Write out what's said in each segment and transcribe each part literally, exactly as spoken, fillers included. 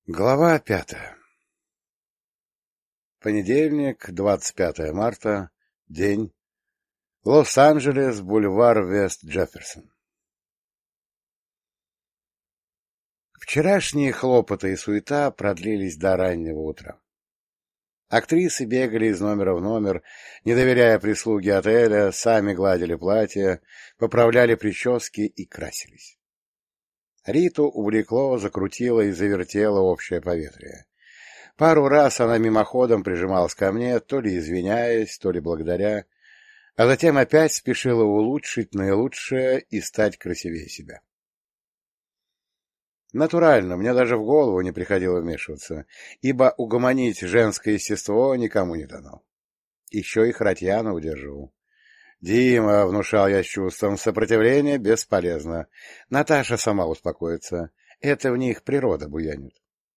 Глава пятая. Понедельник, двадцать пятое марта, день. Лос-Анджелес, бульвар Вест-Джефферсон. Вчерашние хлопоты и суета продлились до раннего утра. Актрисы бегали из номера в номер, не доверяя прислуге отеля, сами гладили платья, поправляли прически и красились. Риту увлекло, закрутило и завертело общее поветрие. Пару раз она мимоходом прижималась ко мне, то ли извиняясь, то ли благодаря, а затем опять спешила улучшить наилучшее и стать красивее себя. Натурально, мне даже в голову не приходило вмешиваться, ибо угомонить женское естество никому не дано. Еще и Хратьяна удерживал. «Дима», — внушал я с чувством, — «сопротивление бесполезно. Наташа сама успокоится. Это в них природа буянит».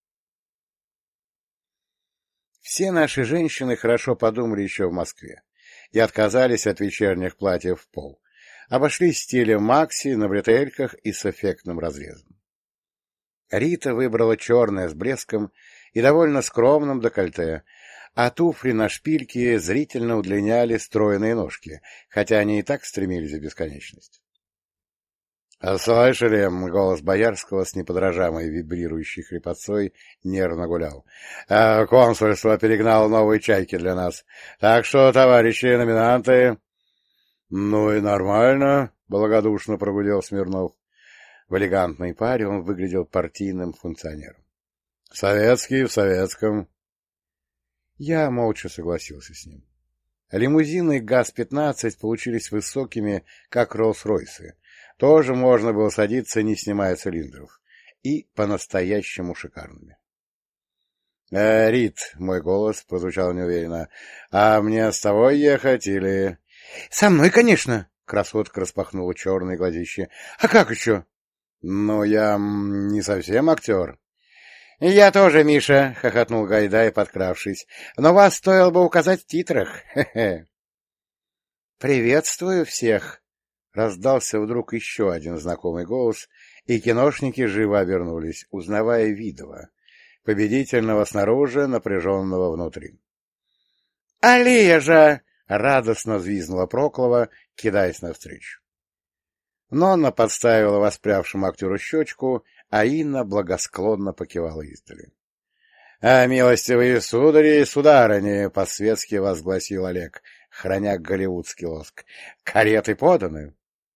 Все наши женщины хорошо подумали еще в Москве и отказались от вечерних платьев в пол. Обошлись стилем макси на бретельках и с эффектным разрезом. Рита выбрала черное с блеском и довольно скромным декольте, а туфли на шпильке зрительно удлиняли стройные ножки, хотя они и так стремились в бесконечность. — Слышали? — голос Боярского с неподражаемой вибрирующей хрипотцой нервно гулял. — Консульство перегнало новые чайки для нас. Так что, товарищи номинанты... — Ну и нормально, — благодушно прогудел Смирнов. В элегантной паре он выглядел партийным функционером. — Советский в советском. Я молча согласился с ним. Лимузины ГАЗ пятнадцать получились высокими, как Роллс-Ройсы. Тоже можно было садиться, не снимая цилиндров. И по-настоящему шикарными. «Э, Рит», — мой голос прозвучал неуверенно, — «а мне с тобой ехать или...» «Со мной, конечно», — красотка распахнула черные глазища. «А как еще?» «Ну, я не совсем актер». — Я тоже, Миша, — хохотнул Гайдай, подкравшись. — Но вас стоило бы указать в титрах. Хе-хе. — Приветствую всех! — раздался вдруг еще один знакомый голос, и киношники живо обернулись, узнавая Видова, победительного снаружи, напряженного внутри. — Алия же! — радостно взвизгнула Проклова, кидаясь навстречу. Нонна подставила воспрявшему актеру щечку, а Инна благосклонно покивала издали. — А, милостивые судари и сударыни, — по-светски возгласил Олег, храня голливудский лоск, — кареты поданы.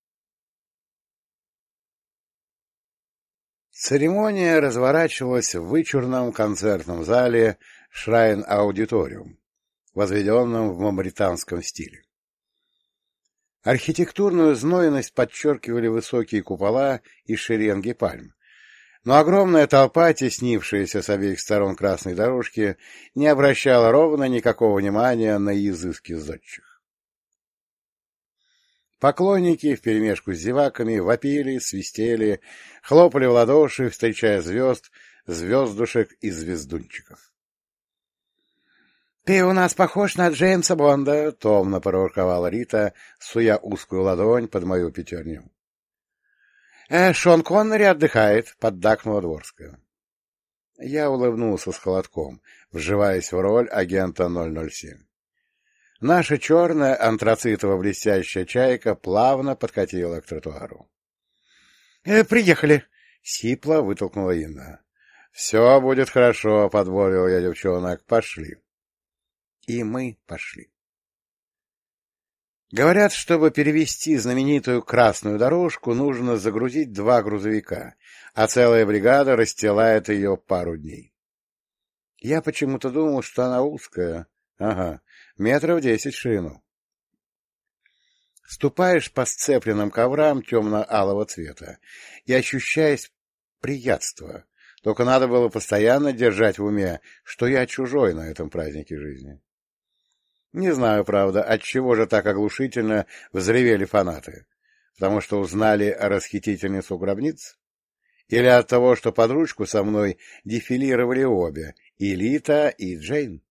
Церемония разворачивалась в вычурном концертном зале Шрайн-аудиториум, возведенном в мавританском стиле. Архитектурную знойность подчеркивали высокие купола и шеренги пальм, но огромная толпа, теснившаяся с обеих сторон красной дорожки, не обращала ровно никакого внимания на изыски зодчих. Поклонники вперемешку с зеваками вопили, свистели, хлопали в ладоши, встречая звезд, звездушек и звездунчиков. — Ты у нас похож на Джеймса Бонда, — томно проворковала Рита, суя узкую ладонь под мою пятерню. — Шон Коннери отдыхает, — поддакнула Дворская. Я улыбнулся с холодком, вживаясь в роль агента ноль ноль семь. Наша черная антрацитово-блестящая чайка плавно подкатила к тротуару. — Приехали! — сипло вытолкнула Инна. — Все будет хорошо, — подбодрил я девчонок. — Пошли. И мы пошли. Говорят, чтобы перевести знаменитую красную дорожку, нужно загрузить два грузовика, а целая бригада расстилает ее пару дней. Я почему-то думал, что она узкая. Ага, метров десять в ширину. Ступаешь по сцепленным коврам темно-алого цвета и ощущаешь приятство. Только надо было постоянно держать в уме, что я чужой на этом празднике жизни. Не знаю, правда, отчего же так оглушительно взревели фанаты. Потому что узнали о расхитительницу гробниц? Или от того, что под ручку со мной дефилировали обе, и Лита, и Джейн?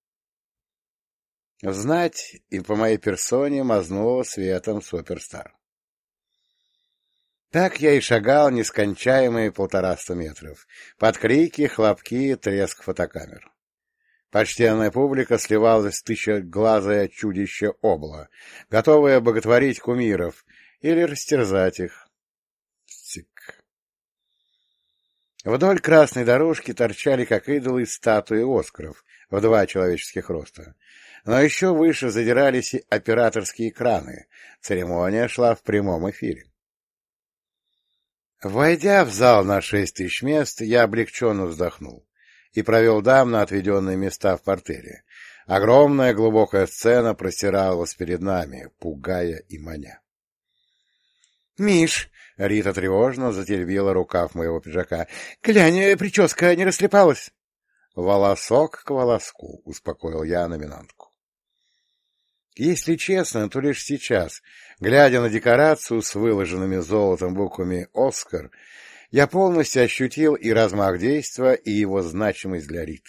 Знать и по моей персоне мазнуло светом суперстар. Так я и шагал нескончаемые полтораста метров, под крики, хлопки, треск фотокамер. Почтенная публика сливалась в тысячеглазое чудище Обла, готовая боготворить кумиров или растерзать их. Цик. Вдоль красной дорожки торчали, как идолы, статуи Оскаров в два человеческих роста. Но еще выше задирались и операторские экраны. Церемония шла в прямом эфире. Войдя в зал на шесть тысяч мест, я облегченно вздохнул и провел дам на отведенные места в партере. Огромная глубокая сцена простиралась перед нами, пугая и маня. — Миш! — Рита тревожно затеребила рукав моего пиджака. — Глянь, прическа не растрепалась? — Волосок к волоску, — успокоил я номинантку. Если честно, то лишь сейчас, глядя на декорацию с выложенными золотом буквами «Оскар», я полностью ощутил и размах действа, и его значимость для Риты.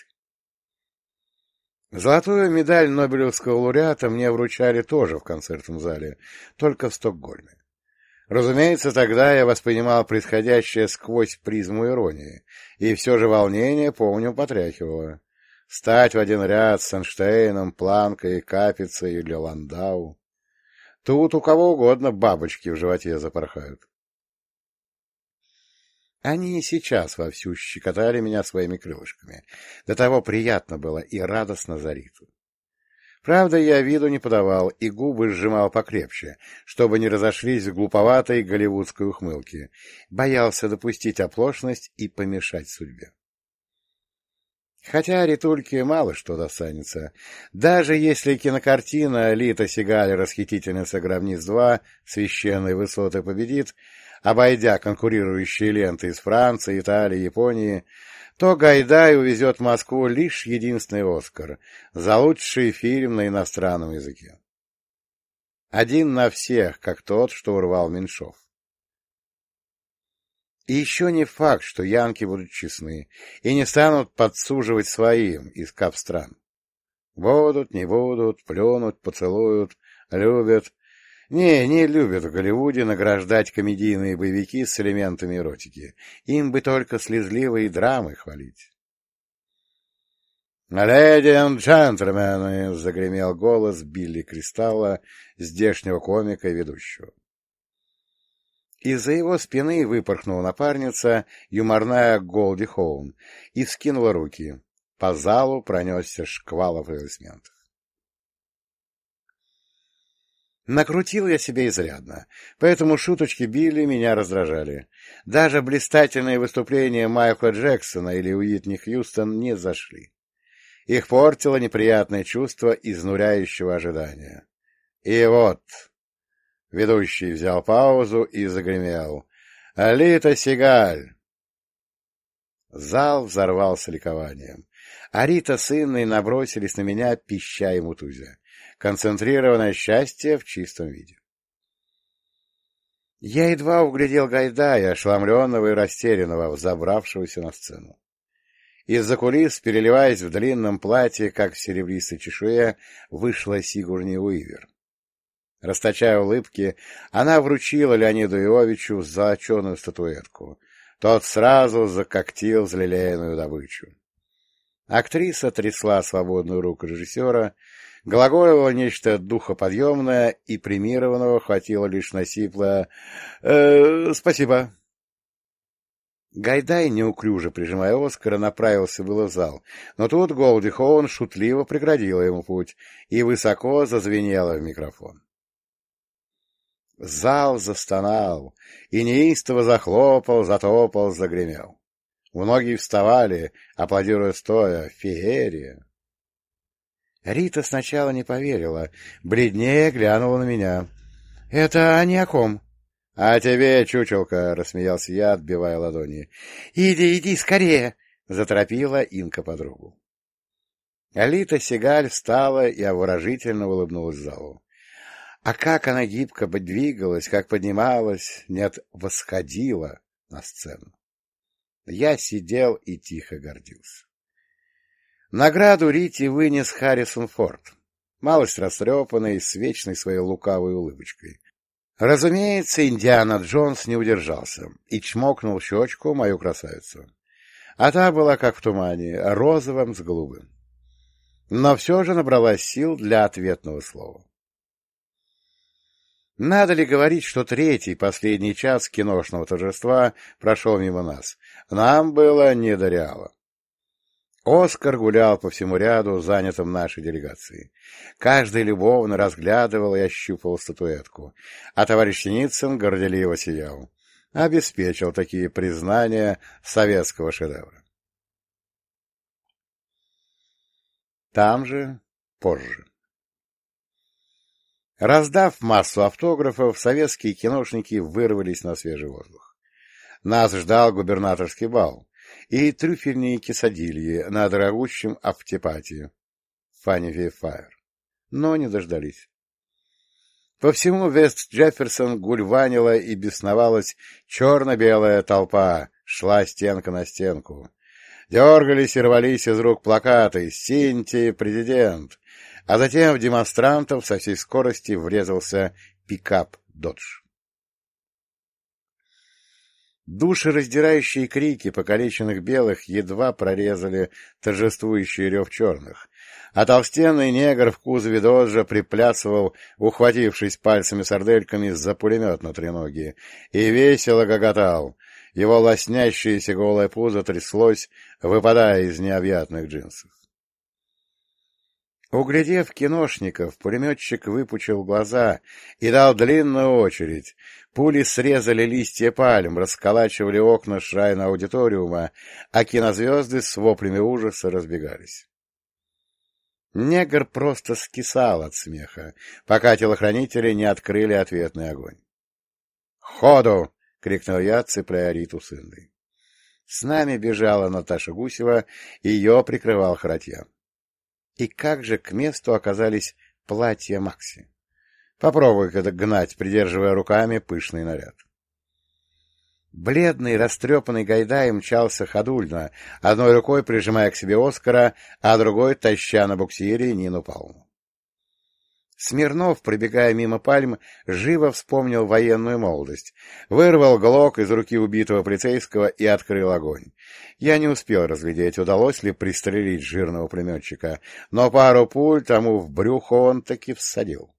Золотую медаль Нобелевского лауреата мне вручали тоже в концертном зале, только в Стокгольме. Разумеется, тогда я воспринимал происходящее сквозь призму иронии, и все же волнение, помню, потряхивало. Стать в один ряд с Эйнштейном, Планкой, Капицей или Ландау. Тут у кого угодно бабочки в животе запорхают. Они и сейчас вовсю щекотали меня своими крылышками. До того приятно было и радостно за Риту. Правда, я виду не подавал и губы сжимал покрепче, чтобы не разошлись в глуповатой голливудской ухмылке. Боялся допустить оплошность и помешать судьбе. Хотя Ритульке мало что достанется. Даже если кинокартина «Лита Сигаль. Расхитительница гробниц два. Священные высоты» победит, обойдя конкурирующие ленты из Франции, Италии, Японии, то Гайдай увезет в Москву лишь единственный «Оскар» за лучший фильм на иностранном языке. Один на всех, как тот, что урвал Меньшов. И еще не факт, что янки будут честны и не станут подсуживать своим из кап-стран. Будут, не будут, плюнут, поцелуют, любят. Не, не любят в Голливуде награждать комедийные боевики с элементами эротики. Им бы только слезливые драмы хвалить. «Леди и джентльмены!» — загремел голос Билли Кристалла, здешнего комика и ведущего. Из-за его спины выпорхнула напарница, юморная Голди Хоун, и вскинула руки. По залу пронесся шквал аплодисментов. Накрутил я себе изрядно, поэтому шуточки Билли меня раздражали. Даже блистательные выступления Майкла Джексона или Уитни Хьюстон не зашли. Их портило неприятное чувство изнуряющего ожидания. И вот... Ведущий взял паузу и загремел. «Лита Сигаль!» Зал взорвался ликованием. А Рита с Инной набросились на меня, пища и мутузя. Концентрированное счастье в чистом виде. Я едва углядел Гайдая, ошеломленного и растерянного, взобравшегося на сцену. Из-за кулис, переливаясь в длинном платье, как в серебристой чешуе, вышла Сигурни Уивер. Расточая улыбки, она вручила Леониду Иовичу золоченую статуэтку. Тот сразу закоктил взлелеянную добычу. Актриса трясла свободную руку режиссера, глаголила нечто духоподъемное, и премированного хватило лишь на сиплое э, «Спасибо». Гайдай, неуклюже прижимая Оскара, направился было в зал, но тут Голди Хоун шутливо преградила ему путь и высоко зазвенела в микрофон. Зал застонал и неистово захлопал, затопал, загремел. Многие вставали, аплодируя стоя. Феерия! Рита сначала не поверила, бледнее глянула на меня. — Это они о ком? — А тебе, чучелка! — рассмеялся я, отбивая ладони. — Иди, иди, скорее! — заторопила Инка подругу. Лита Сигаль встала и обворожительно улыбнулась залу. А как она гибко двигалась, как поднималась, нет, восходила на сцену. Я сидел и тихо гордился. Награду Рите вынес Харрисон Форд, малость растрепанный, с вечной своей лукавой улыбочкой. Разумеется, Индиана Джонс не удержался и чмокнул в щечку мою красавицу. А та была как в тумане, розовым с голубым. Но все же набралась сил для ответного слова. Надо ли говорить, что третий, последний час киношного торжества прошел мимо нас? Нам было не до реала. Оскар гулял по всему ряду, занятым нашей делегацией. Каждый любовно разглядывал и ощупывал статуэтку, а товарищ Синицын горделиво сиял. Обеспечил такие признания советского шедевра. Там же, позже. Раздав массу автографов, советские киношники вырвались на свежий воздух. Нас ждал губернаторский бал и трюфельные кесадильи на дорогущем автопате Фанни Файр, но не дождались. По всему Вест-Джефферсон гульванила и бесновалась черно-белая толпа, шла стенка на стенку. Дергались и рвались из рук плакаты «Синти, президент!», а затем в демонстрантов со всей скорости врезался пикап «Додж». Душераздирающие крики покалеченных белых едва прорезали торжествующий рев черных, а толстенный негр в кузове доджа приплясывал, ухватившись пальцами-сардельками за пулемет на треноге, и весело гоготал. Его лоснящееся голое пузо тряслось, выпадая из необъятных джинсов. Углядев киношников, пулеметчик выпучил глаза и дал длинную очередь. Пули срезали листья пальм, расколачивали окна шрайна аудиториума, а кинозвезды с воплями ужаса разбегались. Негр просто скисал от смеха, пока телохранители не открыли ответный огонь. «Ходу!» — крикнул я, цепляя Риту с Индой. С нами бежала Наташа Гусева, ее прикрывал Харатьян. И как же к месту оказались платья Макси? Попробуй-ка гнать, придерживая руками пышный наряд. Бледный, растрепанный Гайдай мчался ходульно, одной рукой прижимая к себе Оскара, а другой таща на буксире Нину Павловну. Смирнов, пробегая мимо пальм, живо вспомнил военную молодость, вырвал глок из руки убитого полицейского и открыл огонь. Я не успел разглядеть, удалось ли пристрелить жирного пулеметчика, но пару пуль тому в брюхо он таки всадил.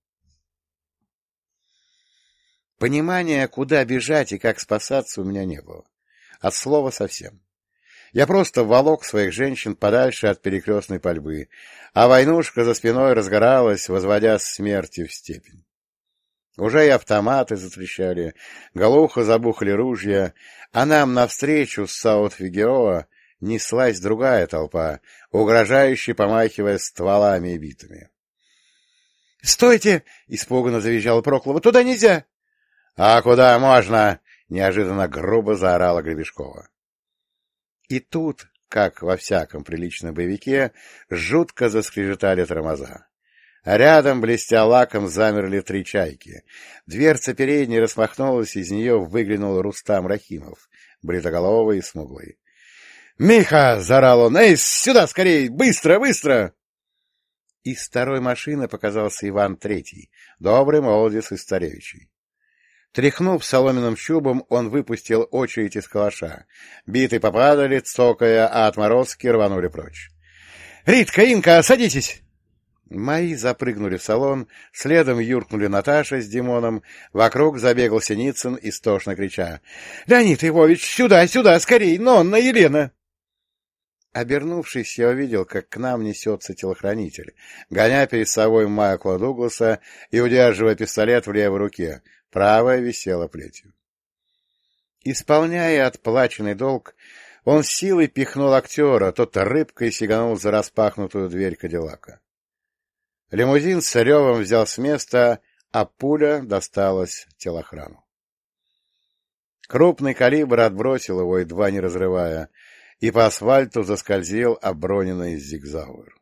Понимания, куда бежать и как спасаться, у меня не было. От слова совсем. Я просто волок своих женщин подальше от перекрестной пальбы, а войнушка за спиной разгоралась, возводя смерти в степень. Уже и автоматы затрещали, глухо забухали ружья, а нам навстречу с Саут-Фигероа неслась другая толпа, угрожающе помахивая стволами и битами. — Стойте! — испуганно завизжала Проклова. — Туда нельзя! — А куда можно? — неожиданно грубо заорала Гребешкова. И тут, как во всяком приличном боевике, жутко заскрежетали тормоза. Рядом, блестя лаком, замерли три чайки. Дверца передней распахнулась, из нее выглянул Рустам Рахимов, бритоголовый и смуглый. — Миха! — заорал он. — Эй, сюда скорей! Быстро, быстро! Из второй машины показался Иван Третий, добрый молодец из Царевичей. Тряхнув соломенным чубом, он выпустил очередь из калаша. Биты попадали, цокая, а отморозки рванули прочь. — Ритка, Инка, садитесь! Мои запрыгнули в салон, следом юркнули Наташа с Димоном, вокруг забегал Синицын, истошно крича. — Леонид Львович, сюда, сюда, скорей! Нонна, Елена! Обернувшись, я увидел, как к нам несется телохранитель, гоня перед собой Майкла Дугласа и удерживая пистолет в левой руке. Правая висела плетью. Исполняя отплаченный долг, он силой пихнул актера, тот рыбкой сиганул за распахнутую дверь Кадиллака. Лимузин с ревом взял с места, а пуля досталась телохрану. Крупный калибр отбросил его, едва не разрывая, и по асфальту заскользил оброненный зигзауэр.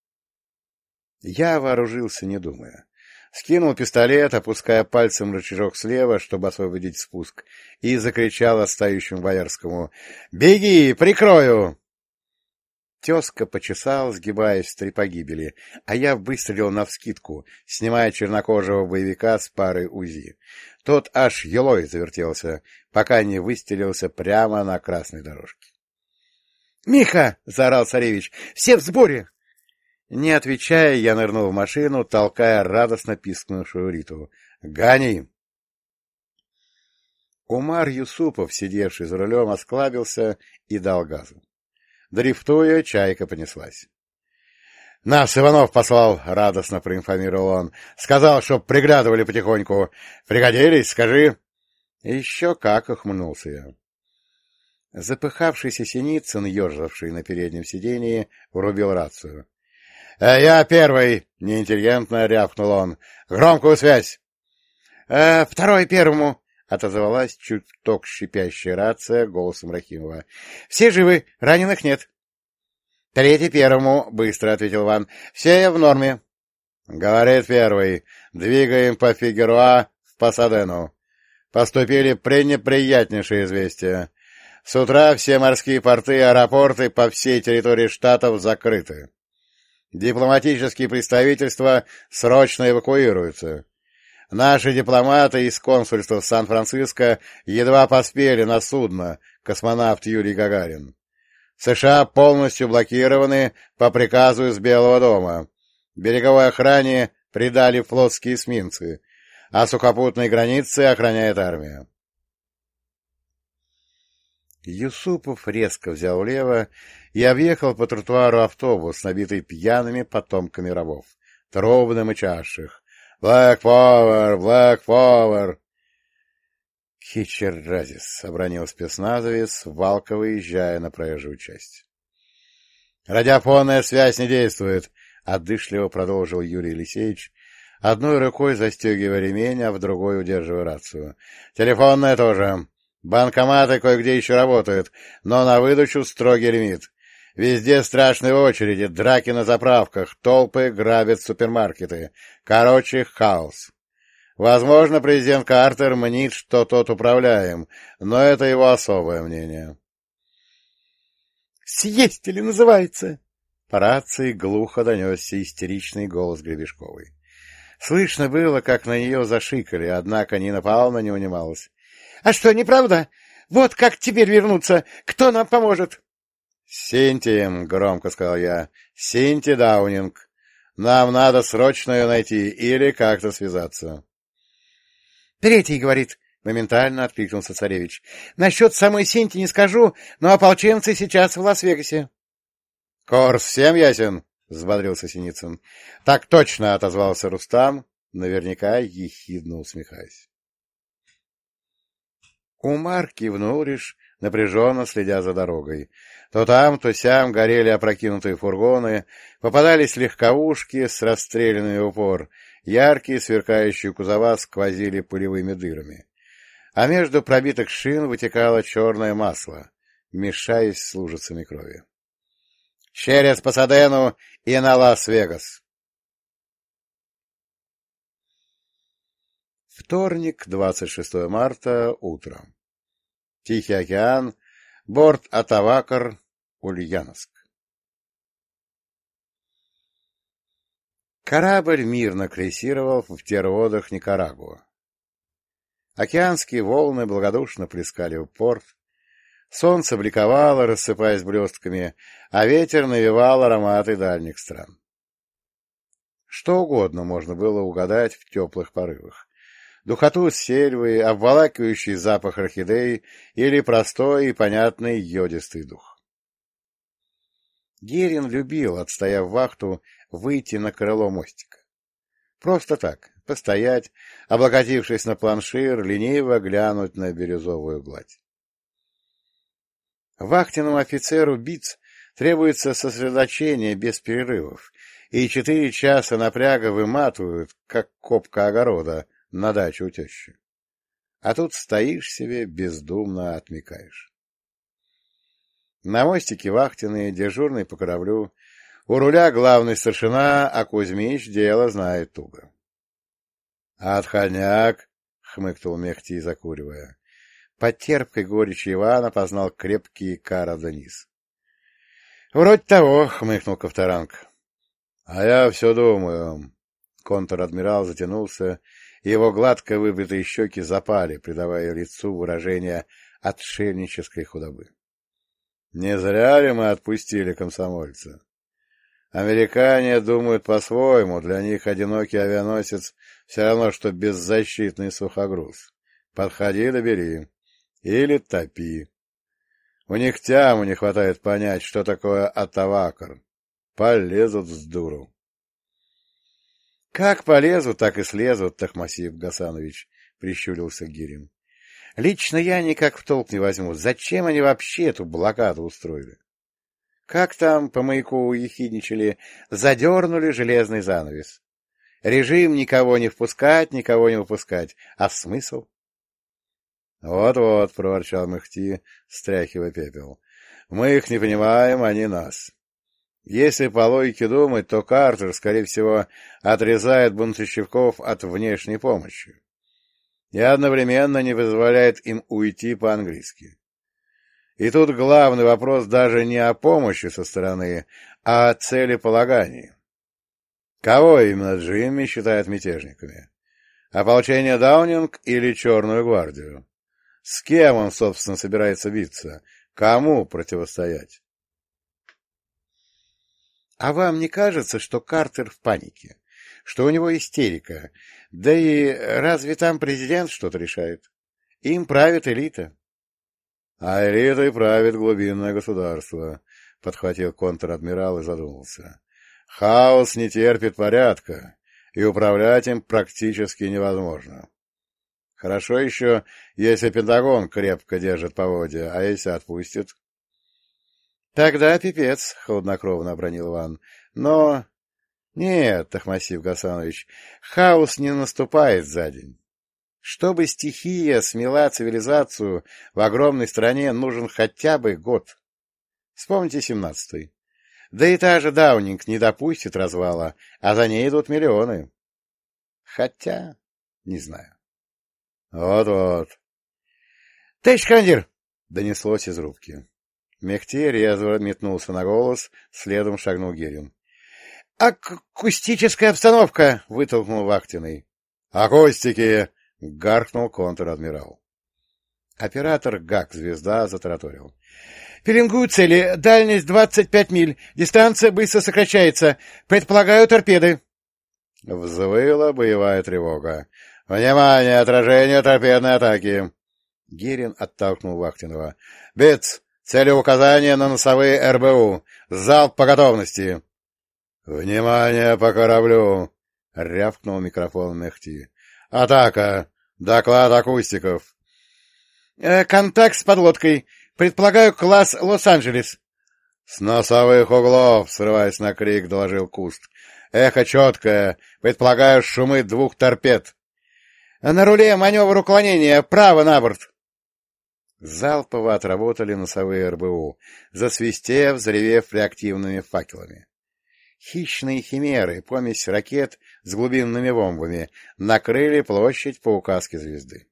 Я вооружился, не думая. Скинул пистолет, опуская пальцем рычажок слева, чтобы освободить спуск, и закричал отстающему Боярскому: — Беги, прикрою! Тезка почесал, сгибаясь в три погибели, а я выстрелил навскидку, снимая чернокожего боевика с парой УЗИ. Тот аж елой завертелся, пока не выстрелился прямо на красной дорожке. — Миха! — заорал царевич. — Все в сборе! Не отвечая, я нырнул в машину, толкая радостно пискнувшую Риту. — Гони! Умар Юсупов, сидевший за рулем, осклабился и дал газу. Дрифтуя, чайка понеслась. — Нас Иванов послал, — радостно проинформировал он. — Сказал, чтоб приглядывали потихоньку. Пригодились, скажи. — Еще как, — ухмыльнулся я. Запыхавшийся Синицын, ежавший на переднем сидении, врубил рацию. — Я первый, — неинтеллигентно рявкнул он. — Громкую связь. «Э, — Второй первому, — отозвалась чуток шипящая рация голосом Рахимова. — Все живы, раненых нет. — Третий первому, — быстро ответил Иван. — Все в норме. — Говорит первый. Двигаем по Фигеруа в Пасадену. Поступили пренеприятнейшие известия. С утра все морские порты и аэропорты по всей территории штатов закрыты. Дипломатические представительства срочно эвакуируются. Наши дипломаты из консульства в Сан-Франциско едва поспели на судно «Космонавт Юрий Гагарин». США полностью блокированы по приказу из Белого дома. Береговой охране придали флотские эсминцы, а сухопутные границы охраняет армия. Юсупов резко взял влево и объехал по тротуару автобус, набитый пьяными потомками рабов, трубным и чавших. «Black Power! Black Power!» «Хичеразис!» — обронил спецназовец, валко выезжая на проезжую часть. «Радиофонная связь не действует», — отдышливо продолжил Юрий Елисеевич, одной рукой застегивая ремень, а в другой удерживая рацию. «Телефонная тоже. Банкоматы кое-где еще работают, но на выдачу строгий лимит. Везде страшные очереди, драки на заправках, толпы грабят супермаркеты. Короче, хаос. Возможно, президент Картер мнит, что тот управляем, но это его особое мнение». «Съездили, называется!» По рации глухо донесся истеричный голос Гребешковой. Слышно было, как на нее зашикали, однако Нина Павловна не унималась. — А что, неправда? Вот как теперь вернуться? Кто нам поможет? — Синти, — громко сказал я, — Синти Даунинг. Нам надо срочно ее найти или как-то связаться. — Третий говорит, — моментально откликнулся царевич. — Насчет самой Синти не скажу, но ополченцы сейчас в Лас-Вегасе. — Корс всем ясен? — взбодрился Синицын. — Так точно, — отозвался Рустам, наверняка ехидно усмехаясь. Умар кивнул лишь, напряженно следя за дорогой. То там, то сям горели опрокинутые фургоны, попадались легковушки с расстрелянными в упор, яркие сверкающие кузова сквозили пылевыми дырами. А между пробитых шин вытекало черное масло, мешаясь с лужицами крови. — Через Пасадену и на Лас-Вегас! Вторник, двадцать шестое марта, утром. Тихий океан, борт Атавакар, Ульяновск. Корабль мирно крейсировал в терводах Никарагуа. Океанские волны благодушно плескали в порт, солнце бликовало, рассыпаясь блестками, а ветер навевал ароматы дальних стран. Что угодно можно было угадать в теплых порывах. Духоту сельвы, обволакивающий запах орхидей или простой и понятный йодистый дух. Герин любил, отстояв вахту, выйти на крыло мостика. Просто так, постоять, облокотившись на планшир, лениво глянуть на бирюзовую гладь. Вахтенному офицеру БИЦ требуется сосредоточение без перерывов, и четыре часа напряга выматывают, как копка огорода, на даче у тещи. А тут стоишь себе, бездумно отмекаешь. На мостике вахтенный, дежурный по кораблю, у руля главный старшина, а Кузьмич дело знает туго. — Отходняк! — хмыкнул Мехти, закуривая. Под терпкой горечью Ивана познал крепкий Кара Денис. — Вроде того, — хмыкнул Ковторанг. — А я все думаю. Контр-адмирал затянулся, и его гладко выбритые щеки запали, придавая лицу выражение отшельнической худобы. Не зря ли мы отпустили комсомольца? Американе думают по-своему, для них одинокий авианосец все равно, что беззащитный сухогруз. Подходи да бери. Или топи. У них тяму не хватает понять, что такое атавакар. Полезут с дуру. — Как полезут, так и слезут, Тахмасиб Гасанович, — прищурился Гирин. — Лично я никак в толк не возьму, зачем они вообще эту блокаду устроили? Как там, по маяку ехидничали, задернули железный занавес. Режим никого не впускать, никого не выпускать. А смысл? Вот-вот, — проворчал Мехти, стряхивая пепел. — Мы их не понимаем, они нас. Если по логике думать, то Картер, скорее всего, отрезает бунтовщиков от внешней помощи и одновременно не позволяет им уйти по-английски. И тут главный вопрос даже не о помощи со стороны, а о целеполагании. Кого именно Джимми считает мятежниками? Ополчение Даунинг или Черную гвардию? С кем он, собственно, собирается биться? Кому противостоять? А вам не кажется, что Картер в панике? Что у него истерика? Да и разве там президент что-то решает? Им правит элита. — А элитой правит глубинное государство, — подхватил контр-адмирал и задумался. — Хаос не терпит порядка, и управлять им практически невозможно. Хорошо еще, если Пентагон крепко держит поводья, а если отпустит? — Тогда пипец, — хладнокровно обронил Иван. — Но... Нет, Тахмасиб Гасанович, хаос не наступает за день. Чтобы стихия смела цивилизацию в огромной стране, нужен хотя бы год. Вспомните семнадцатый. Да и та же Даунинг не допустит развала, а за ней идут миллионы. Хотя, не знаю. Вот-вот. — Товарищ командир! — донеслось из рубки. Мехти резво метнулся на голос, следом шагнул Герин. — Акустическая обстановка! — вытолкнул Вахтиной. — Акустики! — гаркнул контр-адмирал. Оператор ГАК-звезда затараторил. — Пеленгую цели. Дальность двадцать пять миль. Дистанция быстро сокращается. Предполагаю, торпеды. Взвыла боевая тревога. — Внимание! Отражение торпедной атаки! Герин оттолкнул Вахтинова. — Бец! Целеуказание на носовые эр бэ у. Залп по готовности! — Внимание по кораблю! — рявкнул микрофон Мехти. — Атака! Доклад акустиков! Э, — Контакт с подлодкой. Предполагаю, класс Лос-Анджелес. — С носовых углов, срываясь на крик, доложил Куст. — Эхо четкое. Предполагаю, шумы двух торпед. — На руле маневр уклонения. Право на борт. Залпово отработали носовые эр бэ у, засвистев, заревев реактивными факелами. Хищные химеры, помесь ракет с глубинными бомбами, накрыли площадь по указке звезды.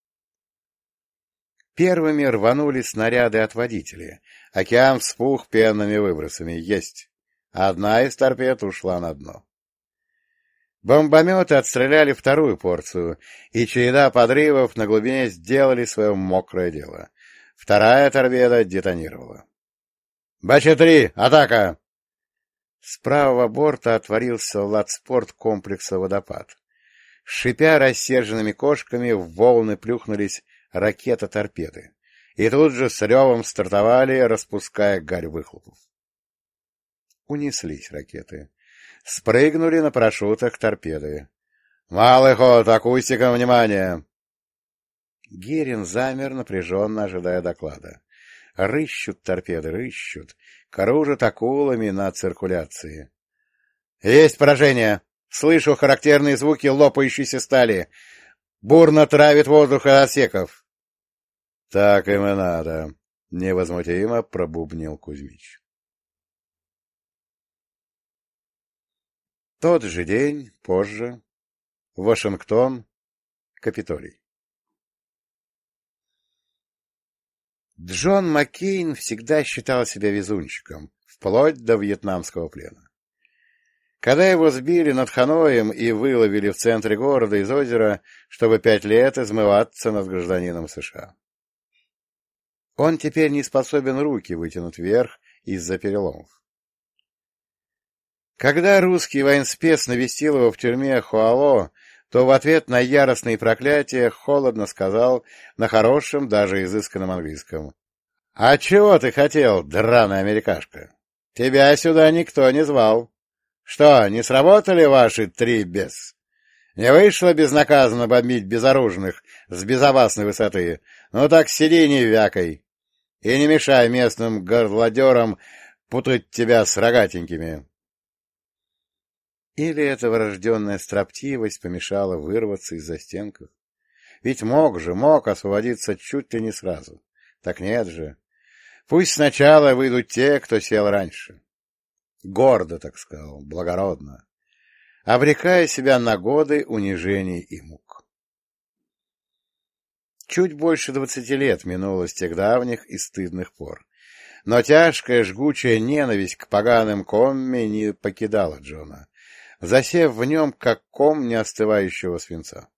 Первыми рванули снаряды от водителя. Океан вспух пенными выбросами. Есть. Одна из торпед ушла на дно. Бомбометы отстреляли вторую порцию, и череда подрывов на глубине сделали свое мокрое дело. Вторая торпеда детонировала. «Бача-три! Атака!» С правого борта отворился ладспорт комплекса «Водопад». Шипя рассерженными кошками, в волны плюхнулись ракета-торпеды, и тут же с ревом стартовали, распуская гарь выхлопов. Унеслись ракеты. Спрыгнули на парашютах торпеды. «Малый ход! Акустикам внимание!» Герин замер, напряженно ожидая доклада. Рыщут торпеды, рыщут. Кружат акулами на циркуляции. «Есть поражение! Слышу характерные звуки лопающейся стали. Бурно травит воздух из отсеков». «Так им и надо», — невозмутимо пробубнил Кузьмич. Тот же день, позже. Вашингтон, Капитолий. Джон Маккейн всегда считал себя везунчиком, вплоть до вьетнамского плена. Когда его сбили над Ханоем и выловили в центре города из озера, чтобы пять лет измываться над гражданином США. Он теперь не способен руки вытянуть вверх из-за переломов. Когда русский военспец навестил его в тюрьме Хуало, то в ответ на яростные проклятия холодно сказал на хорошем, даже изысканном английском: «А чего ты хотел, драная америкашка? Тебя сюда никто не звал. Что, не сработали ваши три бес? Не вышло безнаказанно бомбить безоружных с безопасной высоты? Ну так сиди не вякой и не мешай местным горлодерам путать тебя с рогатенькими». Или эта врожденная строптивость помешала вырваться из застенков? Ведь мог же, мог освободиться чуть ли не сразу. Так нет же. Пусть сначала выйдут те, кто сел раньше. Гордо, так сказал, благородно, обрекая себя на годы унижений и мук. Чуть больше двадцати лет минуло с тех давних и стыдных пор, но тяжкая жгучая ненависть к поганым комми не покидала Джона, засев в нем, как ком неостывающего свинца.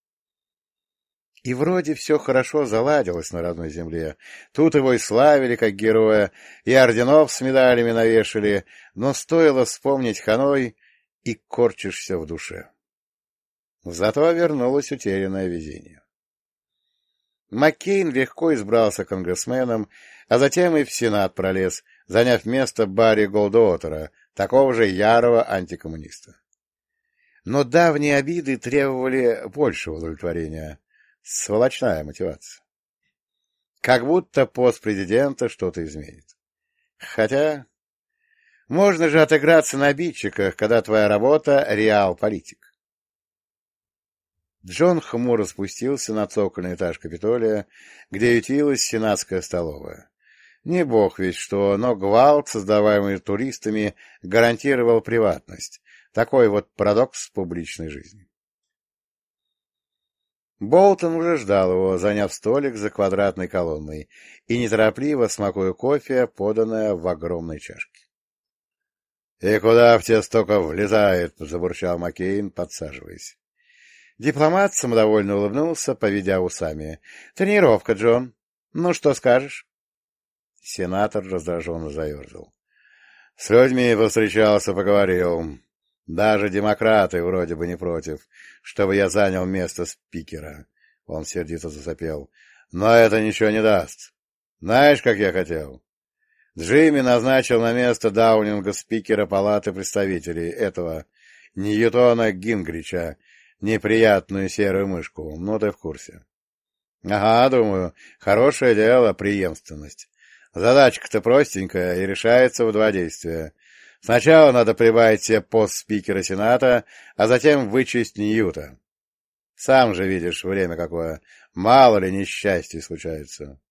И вроде все хорошо заладилось на родной земле. Тут его и славили как героя, и орденов с медалями навешали, но стоило вспомнить Ханой, и корчишься в душе. Зато вернулось утерянное везение. Маккейн легко избрался конгрессменом, а затем и в Сенат пролез, заняв место Барри Голдуотера, такого же ярого антикоммуниста. Но давние обиды требовали большего удовлетворения. Сволочная мотивация. Как будто пост президента что-то изменит. Хотя можно же отыграться на обидчиках, когда твоя работа — реал-политик. Джон хмуро спустился на цокольный этаж Капитолия, где ютилась сенатская столовая. Не бог весть что, но гвалт, создаваемый туристами, гарантировал приватность. Такой вот парадокс публичной жизни. Болтон уже ждал его, заняв столик за квадратной колонной, и неторопливо смакуя кофе, поданное в огромной чашке. — И куда в те столько влезает? — забурчал Маккейн, подсаживаясь. Дипломат самодовольно улыбнулся, поведя усами. — Тренировка, Джон. Ну, что скажешь? Сенатор раздраженно заерзал. — С людьми повстречался, поговорил. Даже демократы вроде бы не против, чтобы я занял место спикера. Он сердито засопел. Но это ничего не даст. Знаешь, как я хотел? Джимми назначил на место Даунинга спикера Палаты представителей, этого Ньютона Гингрича, неприятную серую мышку. Ну, ты в курсе. Ага, думаю, хорошее дело, преемственность. Задачка-то простенькая и решается в два действия. Сначала надо прибавить себе пост спикера Сената, а затем вычесть Ньюта. Сам же видишь, время какое. Мало ли несчастье случается.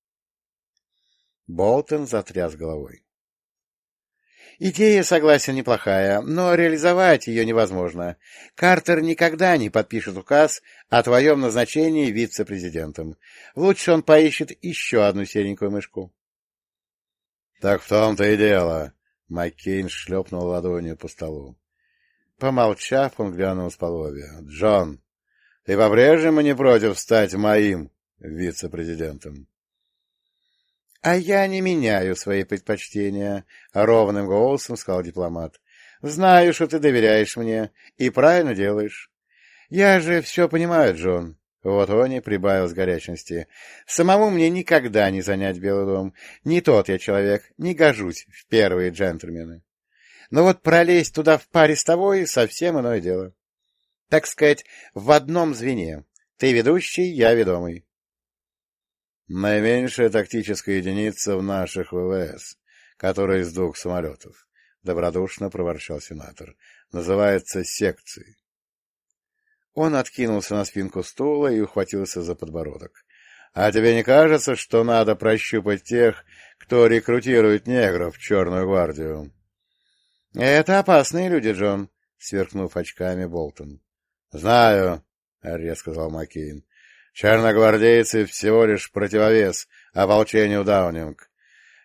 Болтон затряс головой. Идея, согласен, неплохая, но реализовать ее невозможно. Картер никогда не подпишет указ о твоем назначении вице-президентом. Лучше он поищет еще одну серенькую мышку. — Так в том-то и дело. Маккейн шлепнул ладонью по столу. Помолчав, он глянул с полобья. — Джон, ты по-прежнему не против стать моим вице-президентом? — А я не меняю свои предпочтения, — ровным голосом сказал дипломат. — Знаю, что ты доверяешь мне, и правильно делаешь. Я же все понимаю, Джон. Вот он и прибавил с горячности. Самому мне никогда не занять Белый дом. Не тот я человек, не гожусь в первые джентльмены. Но вот пролезть туда в паре с тобой — совсем иное дело. Так сказать, в одном звене. Ты ведущий, я ведомый. Наименьшая тактическая единица в наших ВВС, которая из двух самолетов, — добродушно проворчал сенатор, — называется секцией. Он откинулся на спинку стула и ухватился за подбородок. — А тебе не кажется, что надо прощупать тех, кто рекрутирует негров в Черную гвардию? — Это опасные люди, Джон, — сверкнув очками Болтон. — Знаю, — резко сказал Маккейн. — Черногвардейцы всего лишь противовес ополчению Даунинг.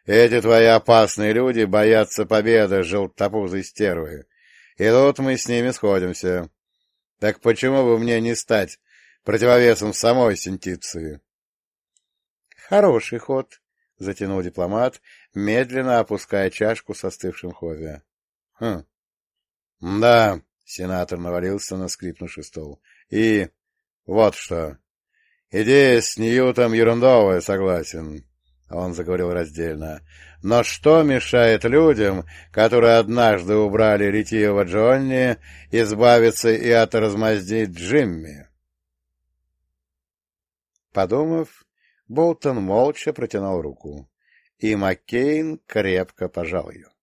Эти твои опасные люди боятся победы желтопузой стервы, и тут мы с ними сходимся. Так почему бы мне не стать противовесом самой Синтиции? — Хороший ход, — затянул дипломат, медленно опуская чашку с остывшим кофе. — Хм. — Да, — сенатор навалился на скрипнувший стол. — И вот что. Идея с Ньютом ерундовая, согласен. Он заговорил раздельно. Но что мешает людям, которые однажды убрали ретивого Джонни, избавиться и от размаздить Джимми? Подумав, Болтон молча протянул руку, и Маккейн крепко пожал ее.